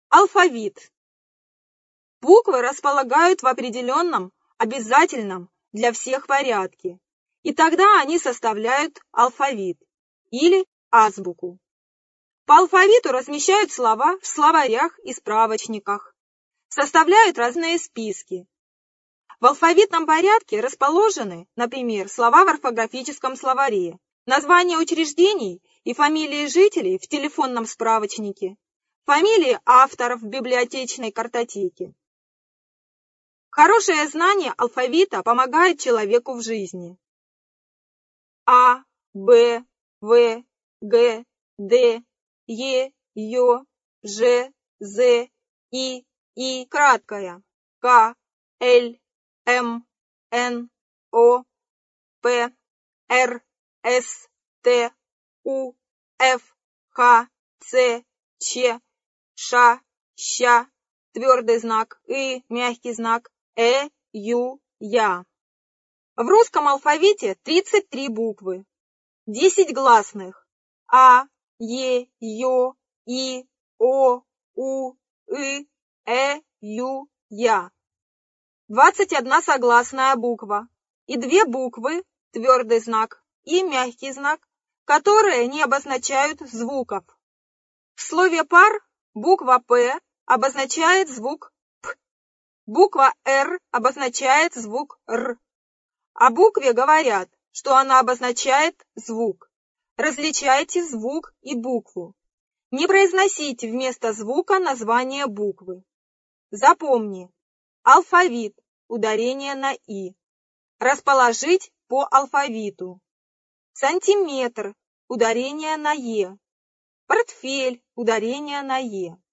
Алфавит. Буквы располагают в определенном, обязательном для всех порядке, и тогда они составляют алфавит или азбуку. По алфавиту размещают слова в словарях и справочниках, составляют разные списки. В алфавитном порядке расположены, например, слова в орфографическом словаре, названия учреждений и фамилии жителей в телефонном справочнике, фамилии авторов в библиотечной картотеке. Хорошее знание алфавита помогает человеку в жизни. А, Б, В, Г, Д, Е, Ё, Ж, З, И краткая, К, Л, М, Н, О, П, Р, С, Т, У, Ф, Х, Ц, Ч, Ш, Щ, твердый знак, И, мягкий знак, Ю, Я. В русском алфавите 33 буквы, 10 гласных А, Е, Ё, И, О, У, Ю, Я. 21 согласная буква и 2 буквы, твердый знак и мягкий знак, которые не обозначают звуков. В слове пар буква П обозначает звук П, буква Р обозначает звук Р. О букве говорят, что она обозначает звук. Различайте звук и букву. Не произносите вместо звука название буквы. Запомни. Алфавит, ударение на И. Расположить по алфавиту. Сантиметр, ударение на Е. Портфель, ударение на Е.